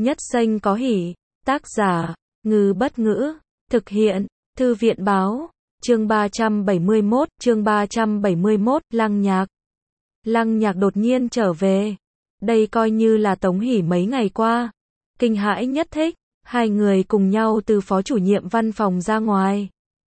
Nhất danh có hỷ. Tác giả, Ngư Bất Ngữ. Thực hiện, Thư viện Báo. Chương 371, Lăng Nhạc. Lăng Nhạc đột nhiên trở về. Đây coi như là Tống Hỷ mấy ngày qua. Kinh hãi nhất thích. Hai người cùng nhau từ phó chủ nhiệm văn phòng ra ngoài.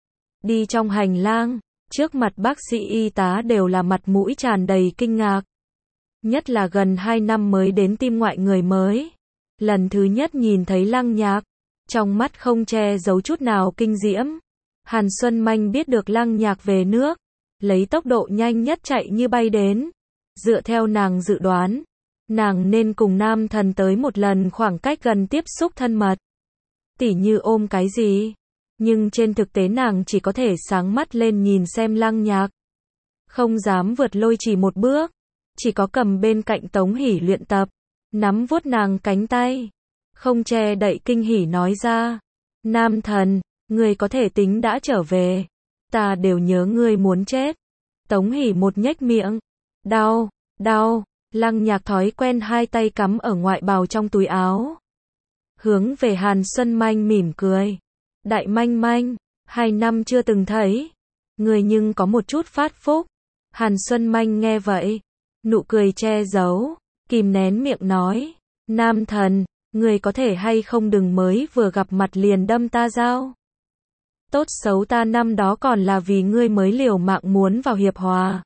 Đi trong hành lang, trước mặt bác sĩ y tá đều là mặt mũi tràn đầy kinh ngạc. Nhất là gần 2 năm mới đến tim ngoại người mới. Lần thứ nhất nhìn thấy Lăng Nhạc, trong mắt không che giấu chút nào kinh diễm. Hàn Xuân Manh biết được Lăng Nhạc về nước, lấy tốc độ nhanh nhất chạy như bay đến. Dựa theo nàng dự đoán, nàng nên cùng nam thần tới một lần khoảng cách gần tiếp xúc thân mật. Tỉ như ôm cái gì. Nhưng trên thực tế nàng chỉ có thể sáng mắt lên nhìn xem Lăng Nhạc. Không dám vượt lôi chỉ một bước. Chỉ có cầm bên cạnh Tống Hỷ luyện tập. Nắm vuốt nàng cánh tay. Không che đậy kinh hỉ nói ra. Nam thần, người có thể tính đã trở về. Ta đều nhớ ngươi muốn chết. Tống Hỷ một nhếch miệng. Đau, đau. Lăng Nhạc thói quen hai tay cắm ở ngoại bào trong túi áo. Hướng về Hàn Xuân Manh mỉm cười. Đại Manh Manh, 2 năm chưa từng thấy. Người nhưng có một chút phát phúc. Hàn Xuân Manh nghe vậy. Nụ cười che giấu. Kìm nén miệng nói. Nam thần, người có thể hay không đừng mới vừa gặp mặt liền đâm ta dao. Tốt xấu ta năm đó còn là vì ngươi mới liều mạng muốn vào hiệp hòa.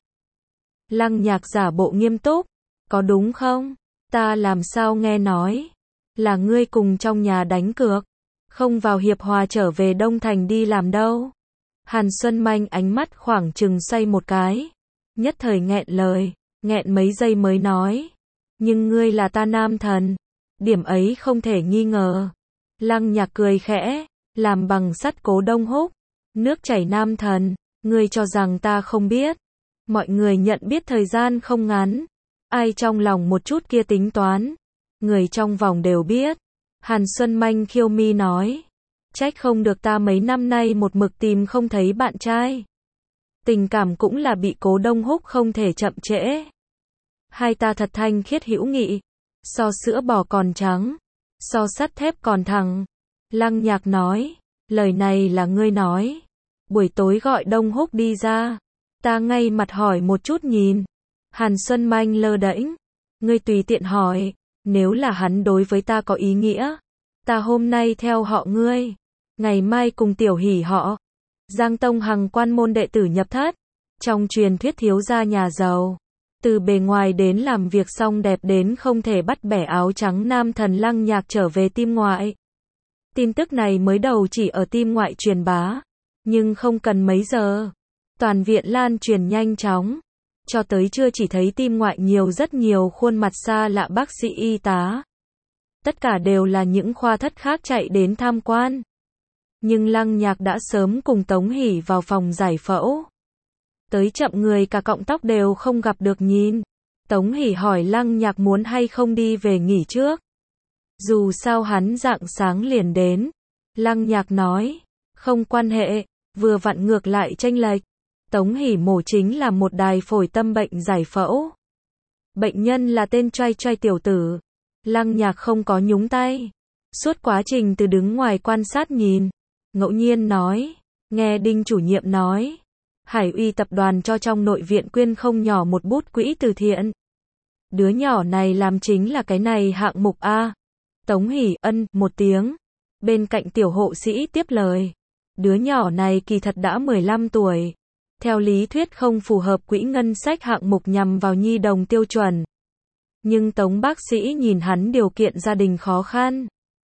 Lăng Nhạc giả bộ nghiêm túc. Có đúng không? Ta làm sao nghe nói. Là ngươi cùng trong nhà đánh cược. Không vào hiệp hòa trở về Đông Thành đi làm đâu. Hàn Xuân Manh ánh mắt khoảng chừng xoay một cái. Nhất thời nghẹn lời. Nghẹn mấy giây mới nói. Nhưng ngươi là ta nam thần. Điểm ấy không thể nghi ngờ. Lăng Nhạc cười khẽ. Làm bằng sắt Cố Đông Húc. Nước chảy nam thần. Ngươi cho rằng ta không biết. Mọi người nhận biết thời gian không ngắn. Ai trong lòng một chút kia tính toán. Người trong vòng đều biết. Hàn Xuân Manh khiêu mi nói. Trách không được ta mấy năm nay một mực tìm không thấy bạn trai. Tình cảm cũng là bị Cố Đông Húc không thể chậm trễ. Hai ta thật thanh khiết hữu nghị. So sữa bò còn trắng. So sắt thép còn thẳng. Lăng Nhạc nói. Lời này là ngươi nói. Buổi tối gọi Đông Húc đi ra. Ta ngay mặt hỏi một chút nhìn. Hàn Xuân Manh lơ đễnh. Ngươi tùy tiện hỏi. Nếu là hắn đối với ta có ý nghĩa. Ta hôm nay theo họ ngươi. Ngày mai cùng Tiểu Hỷ họ. Giang Tông Hằng quan môn đệ tử nhập thất. Trong truyền thuyết thiếu gia nhà giàu. Từ bề ngoài đến làm việc xong đẹp đến không thể bắt bẻ áo trắng nam thần Lăng Nhạc trở về tim ngoại. Tin tức này mới đầu chỉ ở tim ngoại truyền bá. Nhưng không cần mấy giờ. Toàn viện lan truyền nhanh chóng. Cho tới trưa chỉ thấy tim ngoại rất nhiều khuôn mặt xa lạ bác sĩ y tá. Tất cả đều là những khoa thất khác chạy đến tham quan. Nhưng Lăng Nhạc đã sớm cùng Tống Hỷ vào phòng giải phẫu. Tới chậm người cả cọng tóc đều không gặp được nhìn. Tống Hỷ hỏi Lăng Nhạc muốn hay không đi về nghỉ trước. Dù sao hắn rạng sáng liền đến. Lăng Nhạc nói. Không quan hệ, vừa vặn ngược lại chênh lệch. Tống Hỷ mổ chính là một đài phổi tâm bệnh giải phẫu. Bệnh nhân là tên Trai Trai tiểu tử. Lăng Nhạc không có nhúng tay. Suốt quá trình từ đứng ngoài quan sát nhìn. Ngẫu nhiên nói. Nghe Đinh chủ nhiệm nói. Hải Uy tập đoàn cho trong nội viện quyên không nhỏ một bút quỹ từ thiện. Đứa nhỏ này làm chính là cái này hạng mục A. Tống Hỷ ân một tiếng. Bên cạnh tiểu hộ sĩ tiếp lời. Đứa nhỏ này kỳ thật đã 15 tuổi. Theo lý thuyết không phù hợp quỹ ngân sách hạng mục nhằm vào nhi đồng tiêu chuẩn. Nhưng Tống bác sĩ nhìn hắn điều kiện gia đình khó khăn.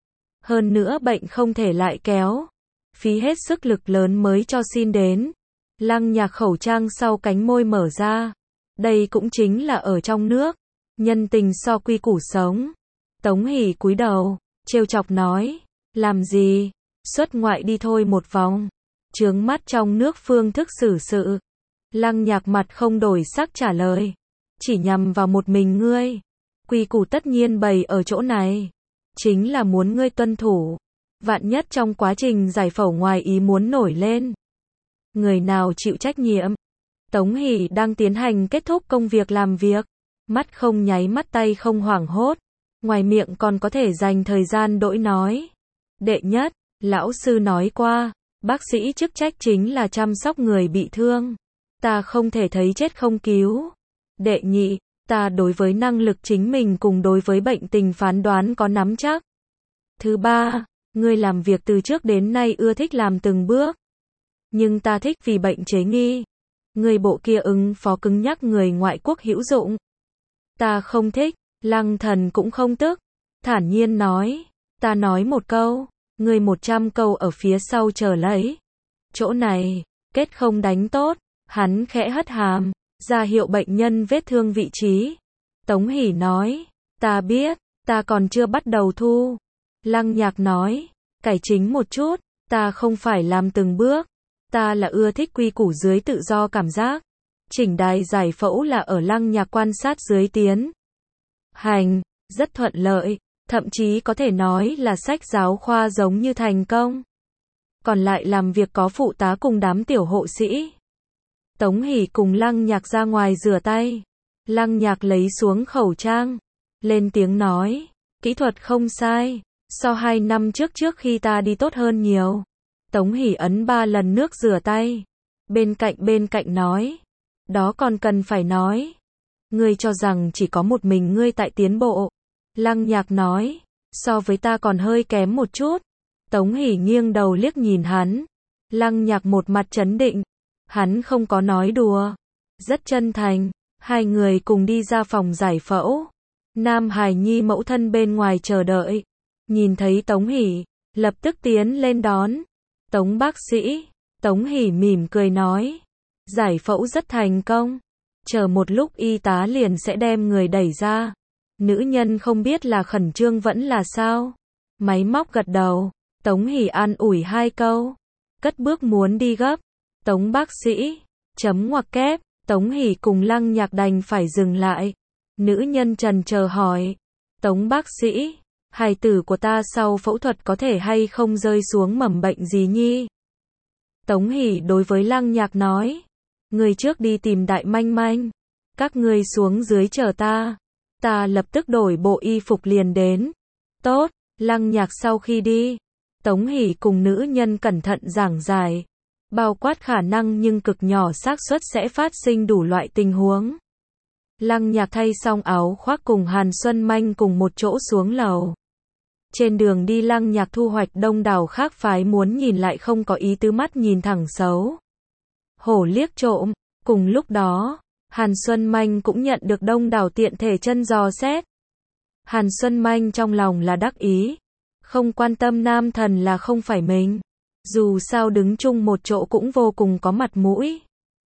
Hơn nữa bệnh không thể lại kéo. Phí hết sức lực lớn mới cho xin đến. Lăng Nhạc khẩu trang sau cánh môi mở ra. Đây cũng chính là ở trong nước. Nhân tình so quy củ sống. Tống Hỷ cúi đầu. Trêu chọc nói. Làm gì? Xuất ngoại đi thôi một vòng. Chướng mắt trong nước phương thức xử sự. Lăng Nhạc mặt không đổi sắc trả lời. Chỉ nhằm vào một mình ngươi. Quy củ tất nhiên bày ở chỗ này. Chính là muốn ngươi tuân thủ. Vạn nhất trong quá trình giải phẫu ngoài ý muốn nổi lên. Người nào chịu trách nhiệm? Tống Hỷ đang tiến hành kết thúc công việc làm việc. Mắt không nháy mắt tay không hoảng hốt. ngoài miệng còn có thể dành thời gian đỗi nói. Đệ nhất, lão sư nói qua, bác sĩ chức trách chính là chăm sóc người bị thương. Ta không thể thấy chết không cứu. Đệ nhị, ta đối với năng lực chính mình cùng đối với bệnh tình phán đoán có nắm chắc. Thứ ba, ngươi làm việc từ trước đến nay ưa thích làm từng bước. Nhưng ta thích vì bệnh chế nghi. Ngươi bộ kia ứng phó cứng nhắc người ngoại quốc hữu dụng. Ta không thích. Lăng Thần cũng không tức. Thản nhiên nói. Ta nói một câu. Ngươi 100 câu ở phía sau chờ lấy. Chỗ này, kết không đánh tốt. Hắn khẽ hất hàm, ra hiệu bệnh nhân vết thương vị trí. Tống Hỷ nói. Ta biết, ta còn chưa bắt đầu thu. Lăng Nhạc nói. Cải chính một chút, ta không phải làm từng bước. Ta là ưa thích quy củ dưới tự do cảm giác. Chỉnh đài giải phẫu là ở Lăng Nhạc quan sát dưới tiến hành, rất thuận lợi, thậm chí có thể nói là sách giáo khoa giống như thành công. Còn lại làm việc có phụ tá cùng đám tiểu hộ sĩ. Tống Hỷ cùng Lăng Nhạc ra ngoài rửa tay. Lăng Nhạc lấy xuống khẩu trang, lên tiếng nói, kỹ thuật không sai, so 2 năm trước khi ta đi tốt hơn nhiều. Tống Hỷ ấn 3 lần nước rửa tay. Bên cạnh nói, đó còn cần phải nói. Ngươi cho rằng chỉ có một mình ngươi tại tiến bộ. Lăng Nhạc nói, so với ta còn hơi kém một chút. Tống Hỷ nghiêng đầu liếc nhìn hắn. Lăng Nhạc một mặt trấn định. Hắn không có nói đùa. Rất chân thành. Hai người cùng đi ra phòng giải phẫu. Nam hài nhi mẫu thân bên ngoài chờ đợi. Nhìn thấy Tống Hỷ, lập tức tiến lên đón. Tống bác sĩ. Tống Hỷ mỉm cười nói. Giải phẫu rất thành công. Chờ một lúc y tá liền sẽ đem người đẩy ra. Nữ nhân không biết là khẩn trương vẫn là sao. Máy móc gật đầu. Tống Hỷ an ủi 2 câu. Cất bước muốn đi gấp. Tống bác sĩ. Chấm ngoặc kép. Tống Hỷ cùng Lăng Nhạc đành phải dừng lại. Nữ nhân trần chờ hỏi. Tống bác sĩ. Hài tử của ta sau phẫu thuật có thể hay không rơi xuống mầm bệnh gì nhi? Tống Hỷ đối với Lăng Nhạc nói. Người trước đi tìm Đại Manh Manh. Các ngươi xuống dưới chờ ta. Ta lập tức đổi bộ y phục liền đến. Tốt. Lăng Nhạc sau khi đi. Tống Hỷ cùng nữ nhân cẩn thận giảng giải. Bao quát khả năng nhưng cực nhỏ xác suất sẽ phát sinh đủ loại tình huống. Lăng Nhạc thay xong áo khoác cùng Hàn Xuân Manh cùng một chỗ xuống lầu. Trên đường đi Lăng Nhạc thu hoạch đông đảo khác phái muốn nhìn lại không có ý tứ mắt nhìn thẳng xấu. Hổ liếc trộm. Cùng lúc đó, Hàn Xuân Manh cũng nhận được đông đảo tiện thể chân dò xét. Hàn Xuân Manh trong lòng là đắc ý. Không quan tâm nam thần là không phải mình. Dù sao đứng chung một chỗ cũng vô cùng có mặt mũi.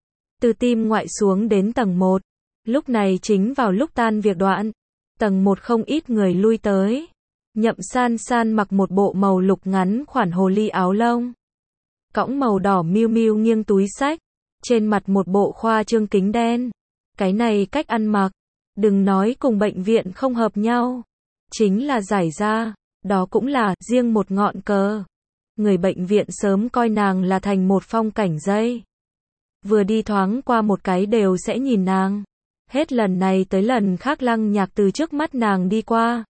Từ tim ngoại xuống đến tầng 1. Lúc này chính vào lúc tan việc đoạn. Tầng 1 không ít người lui tới. Nhậm San San mặc một bộ màu lục ngắn khoản hồ ly áo lông. Cõng màu đỏ miu miu nghiêng túi xách. Trên mặt một bộ khoa trương kính đen. Cái này cách ăn mặc. Đừng nói cùng bệnh viện không hợp nhau. Chính là giải ra. Đó cũng là riêng một ngọn cờ. Người bệnh viện sớm coi nàng là thành một phong cảnh dây. Vừa đi thoáng qua một cái đều sẽ nhìn nàng. Hết lần này tới lần khác Lăng Nhạc từ trước mắt nàng đi qua.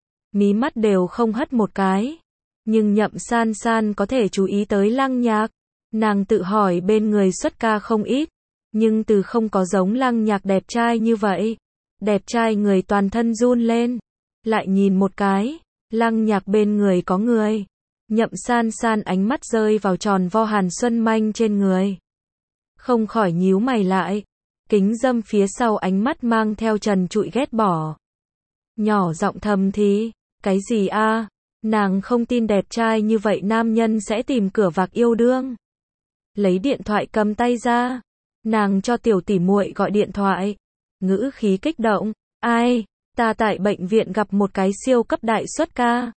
Mí mắt đều không hất một cái. Nhưng Nhậm San San có thể chú ý tới Lăng Nhạc. Nàng tự hỏi bên người xuất ca không ít. Nhưng từ không có giống Lăng Nhạc đẹp trai như vậy. Đẹp trai người toàn thân run lên. Lại nhìn một cái. Lăng Nhạc bên người có người. Nhậm San San ánh mắt rơi vào tròn vo Hàn Xuân Manh trên người. Không khỏi nhíu mày lại. Kính dâm phía sau ánh mắt mang theo trần trụi ghét bỏ. Nhỏ giọng thầm thì. Cái gì a? Nàng không tin đẹp trai như vậy nam nhân sẽ tìm cửa vạc yêu đương. Lấy điện thoại cầm tay ra. Nàng cho tiểu tỷ muội gọi điện thoại. Ngữ khí kích động. Ai? Ta tại bệnh viện gặp một cái siêu cấp đại xuất ca.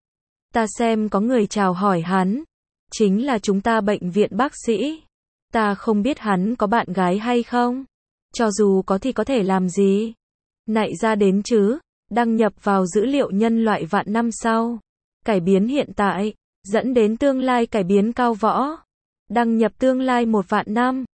Ta xem có người chào hỏi hắn. Chính là chúng ta bệnh viện bác sĩ. Ta không biết hắn có bạn gái hay không. Cho dù có thì có thể làm gì. Nại ra đến chứ. Đăng nhập vào dữ liệu nhân loại vạn năm sau. Cải biến hiện tại. Dẫn đến tương lai cải biến cao võ. Đăng nhập tương lai 1 vạn năm.